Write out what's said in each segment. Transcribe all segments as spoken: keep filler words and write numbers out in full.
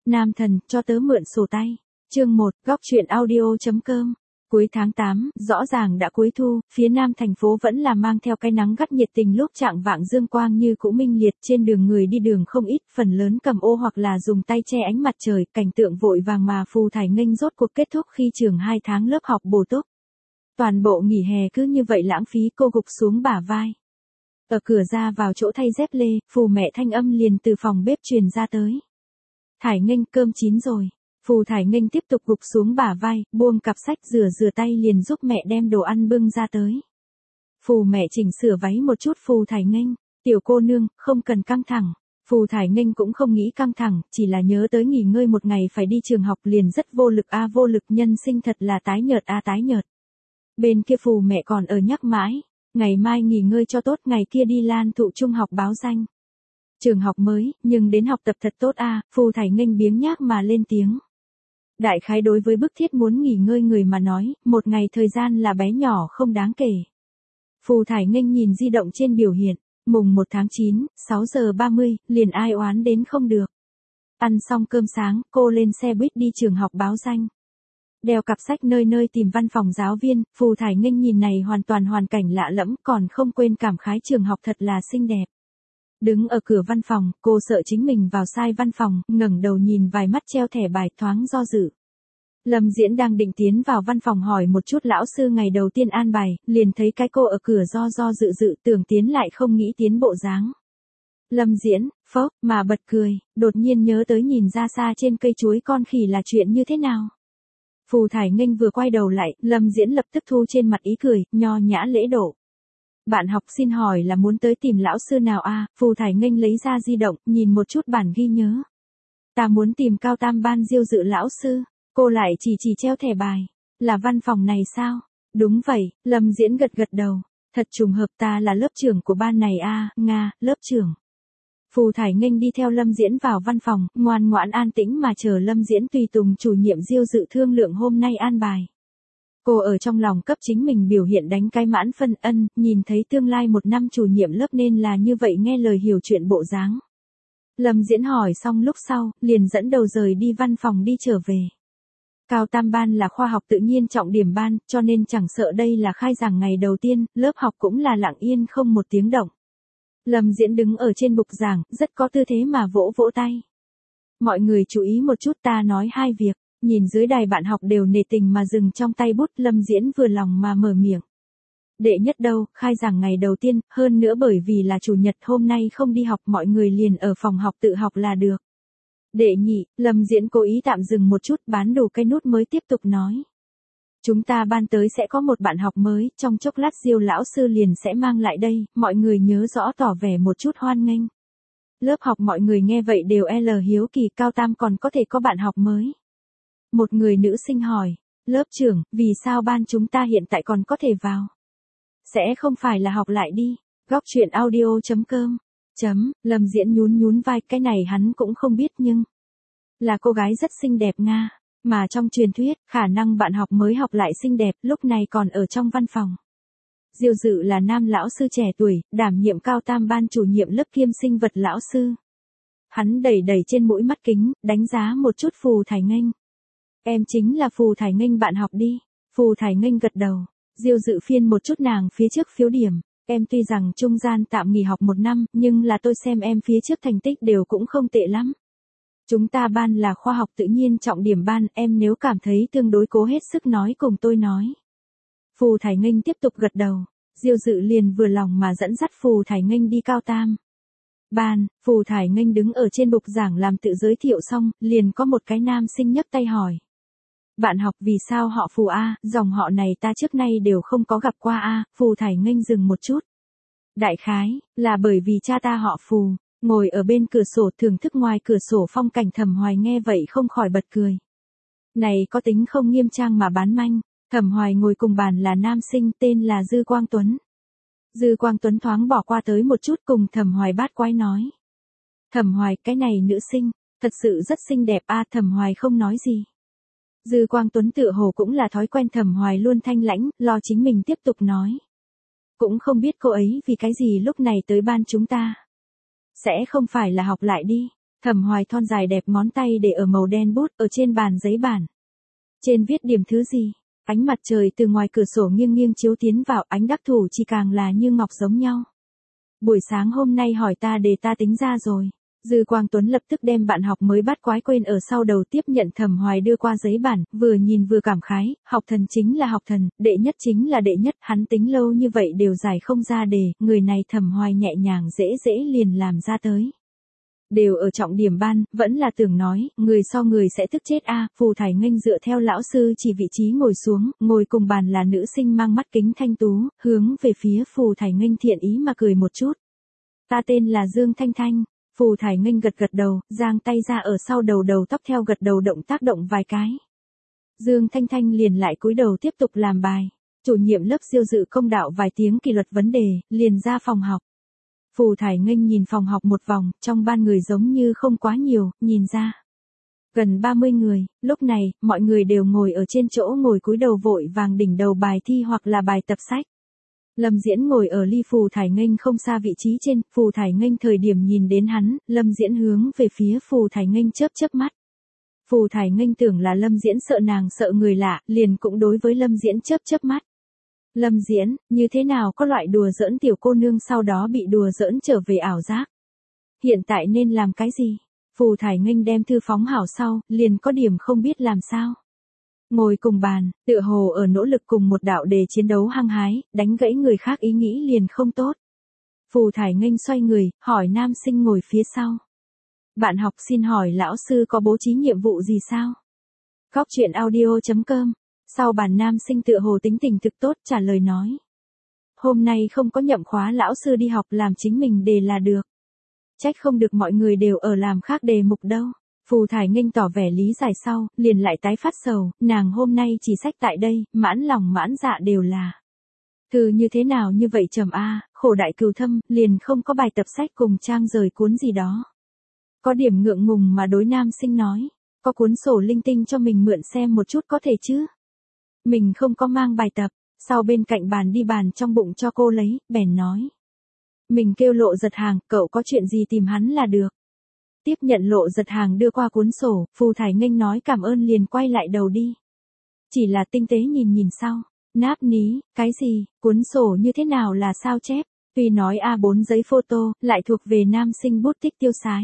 Nam thần, cho tớ mượn sổ tay. Chương một, góc truyện audio.com. Cuối tháng tám, rõ ràng đã cuối thu, phía nam thành phố vẫn là mang theo cái nắng gắt nhiệt tình lúc trạng vạng dương quang như cũ minh liệt, trên đường người đi đường không ít, phần lớn cầm ô hoặc là dùng tay che ánh mặt trời, cảnh tượng vội vàng mà Phù Thải Nghênh rốt cuộc kết thúc khi trường hai tháng lớp học bổ túc. Toàn bộ nghỉ hè cứ như vậy lãng phí, cô gục xuống bả vai. Ở cửa ra vào chỗ thay dép lê, Phù mẹ thanh âm liền từ phòng bếp truyền ra tới. Thải Nghênh, cơm chín rồi. Phù Thải Nghênh tiếp tục gục xuống bả vai, buông cặp sách rửa rửa tay liền giúp mẹ đem đồ ăn bưng ra tới. Phù mẹ chỉnh sửa váy một chút. Phù Thải Nghênh, tiểu cô nương, không cần căng thẳng. Phù Thải Nghênh cũng không nghĩ căng thẳng, chỉ là nhớ tới nghỉ ngơi một ngày phải đi trường học liền rất vô lực a vô lực, nhân sinh thật là tái nhợt a tái nhợt. Bên kia Phù mẹ còn ở nhắc mãi, ngày mai nghỉ ngơi cho tốt, ngày kia đi Lan Thụ Trung học báo danh. Trường học mới, nhưng đến học tập thật tốt a. Phù Thải Nghênh biếng nhác mà lên tiếng. Đại khái đối với bức thiết muốn nghỉ ngơi người mà nói, một ngày thời gian là bé nhỏ không đáng kể. Phù Thải Nghênh nhìn di động trên biểu hiện, mùng một tháng chín, sáu giờ ba mươi, liền ai oán đến không được. Ăn xong cơm sáng, cô lên xe buýt đi trường học báo danh. Đeo cặp sách nơi nơi tìm văn phòng giáo viên, Phù Thải Nghênh nhìn này hoàn toàn hoàn cảnh lạ lẫm, còn không quên cảm khái trường học thật là xinh đẹp. Đứng ở cửa văn phòng, cô sợ chính mình vào sai văn phòng, ngẩng đầu nhìn vài mắt treo thẻ bài, thoáng do dự. Lâm Diễn đang định tiến vào văn phòng hỏi một chút lão sư ngày đầu tiên an bài, liền thấy cái cô ở cửa do do dự dự, tưởng tiến lại không nghĩ tiến bộ dáng. Lâm Diễn, phốc, mà bật cười, đột nhiên nhớ tới nhìn ra xa trên cây chuối con khỉ là chuyện như thế nào. Phù Thải Nghênh vừa quay đầu lại, Lâm Diễn lập tức thu trên mặt ý cười, nho nhã lễ độ. Bạn học xin hỏi là muốn tới tìm lão sư nào a? À? Phù Thải Nghênh lấy ra di động, nhìn một chút bản ghi nhớ. Ta muốn tìm cao tam ban Diêu Dự lão sư. Cô lại chỉ chỉ treo thẻ bài. Là văn phòng này sao? Đúng vậy, Lâm Diễn gật gật đầu. Thật trùng hợp, ta là lớp trưởng của ban này a. À, Nga, lớp trưởng. Phù Thải Nghênh đi theo Lâm Diễn vào văn phòng, ngoan ngoãn an tĩnh mà chờ Lâm Diễn tùy tùng chủ nhiệm Diêu Dự thương lượng hôm nay an bài. Cô ở trong lòng cấp chính mình biểu hiện đánh cái mãn phân, ân, nhìn thấy tương lai một năm chủ nhiệm lớp nên là như vậy, nghe lời hiểu chuyện bộ dáng. Lâm Diễn hỏi xong lúc sau, liền dẫn đầu rời đi văn phòng đi trở về. Cao tam ban là khoa học tự nhiên trọng điểm ban, cho nên chẳng sợ đây là khai giảng ngày đầu tiên, lớp học cũng là lặng yên không một tiếng động. Lâm Diễn đứng ở trên bục giảng, rất có tư thế mà vỗ vỗ tay. Mọi người chú ý một chút, ta nói hai việc. Nhìn dưới đài bạn học đều nể tình mà dừng trong tay bút, Lâm Diễn vừa lòng mà mở miệng. Đệ nhất đâu, khai giảng ngày đầu tiên, hơn nữa bởi vì là chủ nhật hôm nay không đi học, mọi người liền ở phòng học tự học là được. Đệ nhị, Lâm Diễn cố ý tạm dừng một chút, bán đủ cái nút mới tiếp tục nói. Chúng ta ban tới sẽ có một bạn học mới, trong chốc lát Diêu lão sư liền sẽ mang lại đây, mọi người nhớ rõ tỏ vẻ một chút hoan nghênh. Lớp học mọi người nghe vậy đều L hiếu kỳ, cao tam còn có thể có bạn học mới. Một người nữ sinh hỏi, lớp trưởng, vì sao ban chúng ta hiện tại còn có thể vào? Sẽ không phải là học lại đi. Góc truyện audio.com. Chấm, Lâm Diễn nhún nhún vai, cái này hắn cũng không biết nhưng. Là cô gái rất xinh đẹp Nga. Mà trong truyền thuyết, khả năng bạn học mới học lại xinh đẹp, lúc này còn ở trong văn phòng. Diêu Dự là nam lão sư trẻ tuổi, đảm nhiệm cao tam ban chủ nhiệm lớp kiêm sinh vật lão sư. Hắn đẩy đẩy trên mũi mắt kính, đánh giá một chút Phù Thải Nghênh. Em chính là Phù Thải Nghênh bạn học đi. Phù Thải Nghênh gật đầu. Diêu Dự phiên một chút nàng phía trước phiếu điểm. Em tuy rằng trung gian tạm nghỉ học một năm, nhưng là tôi xem em phía trước thành tích đều cũng không tệ lắm. Chúng ta ban là khoa học tự nhiên trọng điểm ban, em nếu cảm thấy tương đối cố hết sức nói cùng tôi nói. Phù Thải Nghênh tiếp tục gật đầu. Diêu Dự liền vừa lòng mà dẫn dắt Phù Thải Nghênh đi cao tam ban. Phù Thải Nghênh đứng ở trên bục giảng làm tự giới thiệu xong, liền có một cái nam sinh nhấc tay hỏi. Bạn học vì sao họ Phù a, dòng họ này ta trước nay đều không có gặp qua a. Phù Thải Nghênh dừng một chút. Đại khái, là bởi vì cha ta họ Phù. Ngồi ở bên cửa sổ thưởng thức ngoài cửa sổ phong cảnh, Thẩm Hoài nghe vậy không khỏi bật cười. Này có tính không nghiêm trang mà bán manh. Thẩm Hoài ngồi cùng bàn là nam sinh tên là Dư Quang Tuấn. Dư Quang Tuấn thoáng bỏ qua tới một chút cùng Thẩm Hoài bát quái nói. Thẩm Hoài, cái này nữ sinh, thật sự rất xinh đẹp a. Thẩm Hoài không nói gì. Dư Quang Tuấn tựa hồ cũng là thói quen Thẩm Hoài luôn thanh lãnh, lo chính mình tiếp tục nói. Cũng không biết cô ấy vì cái gì lúc này tới ban chúng ta. Sẽ không phải là học lại đi. Thẩm Hoài thon dài đẹp ngón tay để ở màu đen bút ở trên bàn giấy bản. Trên viết điểm thứ gì? Ánh mặt trời từ ngoài cửa sổ nghiêng nghiêng chiếu tiến vào, ánh đắc thủ chỉ càng là như ngọc giống nhau. Buổi sáng hôm nay hỏi ta để ta tính ra rồi. Dư Quang Tuấn lập tức đem bạn học mới bắt quái quên ở sau đầu tiếp nhận Thẩm Hoài đưa qua giấy bản, vừa nhìn vừa cảm khái, học thần chính là học thần, đệ nhất chính là đệ nhất, hắn tính lâu như vậy đều giải không ra đề, người này Thẩm Hoài nhẹ nhàng dễ dễ liền làm ra tới. Đều ở trọng điểm ban, vẫn là tưởng nói, người so người sẽ tức chết a. À, Phù Thải Nghênh dựa theo lão sư chỉ vị trí ngồi xuống, ngồi cùng bàn là nữ sinh mang mắt kính thanh tú, hướng về phía Phù Thải Nghênh thiện ý mà cười một chút. Ta tên là Dương Thanh Thanh. Phù Thải Nghênh gật gật đầu, giang tay ra ở sau đầu đầu tóc theo gật đầu động tác động vài cái. Dương Thanh Thanh liền lại cúi đầu tiếp tục làm bài. Chủ nhiệm lớp siêu dự công đạo vài tiếng kỷ luật vấn đề, liền ra phòng học. Phù Thải Nghênh nhìn phòng học một vòng, trong ban người giống như không quá nhiều, nhìn ra. Gần ba mươi người, lúc này, mọi người đều ngồi ở trên chỗ ngồi cúi đầu vội vàng đỉnh đầu bài thi hoặc là bài tập sách. Lâm Diễn ngồi ở ly Phù Thải Nghênh không xa vị trí trên, Phù Thải Nghênh thời điểm nhìn đến hắn, Lâm Diễn hướng về phía Phù Thải Nghênh chớp chớp mắt. Phù Thải Nghênh tưởng là Lâm Diễn sợ nàng sợ người lạ, liền cũng đối với Lâm Diễn chớp chớp mắt. Lâm Diễn, như thế nào có loại đùa giỡn tiểu cô nương sau đó bị đùa giỡn trở về ảo giác? Hiện tại nên làm cái gì? Phù Thải Nghênh đem thư phóng hảo sau, liền có điểm không biết làm sao. Ngồi cùng bàn, tựa hồ ở nỗ lực cùng một đạo đề chiến đấu hăng hái, đánh gãy người khác ý nghĩ liền không tốt. Phù Thải Nghênh xoay người, hỏi nam sinh ngồi phía sau. Bạn học xin hỏi lão sư có bố trí nhiệm vụ gì sao? Góc truyện audio chấm com. Sau bàn nam sinh tựa hồ tính tình thực tốt trả lời nói. Hôm nay không có nhậm khóa lão sư đi học làm chính mình đề là được. Trách không được mọi người đều ở làm khác đề mục đâu. Phù Thải Nghênh tỏ vẻ lý giải sau, liền lại tái phát sầu, nàng hôm nay chỉ sách tại đây, mãn lòng mãn dạ đều là. Thư như thế nào như vậy trầm a, khổ đại cừu thâm, liền không có bài tập sách cùng trang rời cuốn gì đó. Có điểm ngượng ngùng mà đối nam sinh nói, có cuốn sổ linh tinh cho mình mượn xem một chút có thể chứ. Mình không có mang bài tập, sau bên cạnh bàn đi bàn trong bụng cho cô lấy, bèn nói. Mình kêu Lộ Giật Hàng, cậu có chuyện gì tìm hắn là được. Tiếp nhận Lộ Giật Hàng đưa qua cuốn sổ, Phù Thải Nghênh nói cảm ơn liền quay lại đầu đi. Chỉ là tinh tế nhìn nhìn sau, náp ní, cái gì, cuốn sổ như thế nào là sao chép, tuy nói a bốn giấy photo, lại thuộc về nam sinh bút tích tiêu sái.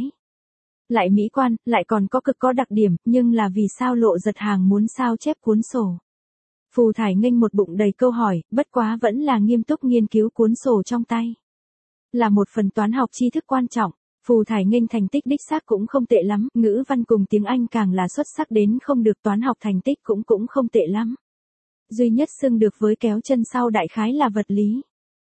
Lại mỹ quan, lại còn có cực có đặc điểm, nhưng là vì sao Lộ Giật Hàng muốn sao chép cuốn sổ. Phù Thải Nghênh một bụng đầy câu hỏi, bất quá vẫn là nghiêm túc nghiên cứu cuốn sổ trong tay. Là một phần toán học tri thức quan trọng, Phù Thải Nghênh thành tích đích xác cũng không tệ lắm, ngữ văn cùng tiếng Anh càng là xuất sắc đến không được, toán học thành tích cũng cũng không tệ lắm. Duy nhất xưng được với kéo chân sau đại khái là vật lý.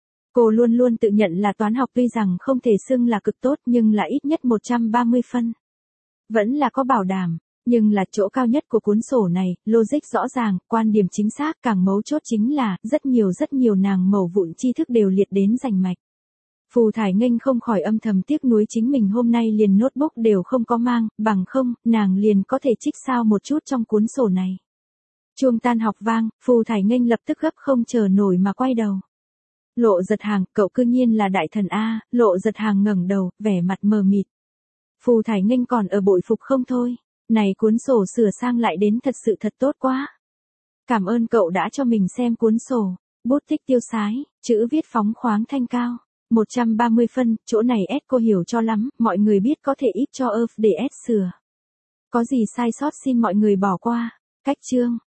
Cô luôn luôn tự nhận là toán học tuy rằng không thể xưng là cực tốt nhưng là ít nhất một trăm ba mươi phân. Vẫn là có bảo đảm. Nhưng là chỗ cao nhất của cuốn sổ này, logic rõ ràng, quan điểm chính xác, càng mấu chốt chính là, rất nhiều rất nhiều nàng mẩu vụn tri thức đều liệt đến rành mạch. Phù Thải Nghênh không khỏi âm thầm tiếc nuối chính mình hôm nay liền notebook đều không có mang, bằng không, nàng liền có thể trích sao một chút trong cuốn sổ này. Chuông tan học vang, Phù Thải Nghênh lập tức gấp không chờ nổi mà quay đầu. Lộ Giật Hàng, cậu cư nhiên là đại thần A, Lộ Giật Hàng ngẩng đầu, vẻ mặt mờ mịt. Phù Thải Nghênh còn ở bội phục không thôi. Này cuốn sổ sửa sang lại đến thật sự thật tốt quá. Cảm ơn cậu đã cho mình xem cuốn sổ, bút tích tiêu sái, chữ viết phóng khoáng thanh cao. một trăm ba mươi phân, chỗ này S cô hiểu cho lắm, mọi người biết có thể ít cho ơ để S sửa. Có gì sai sót xin mọi người bỏ qua. Cách chương.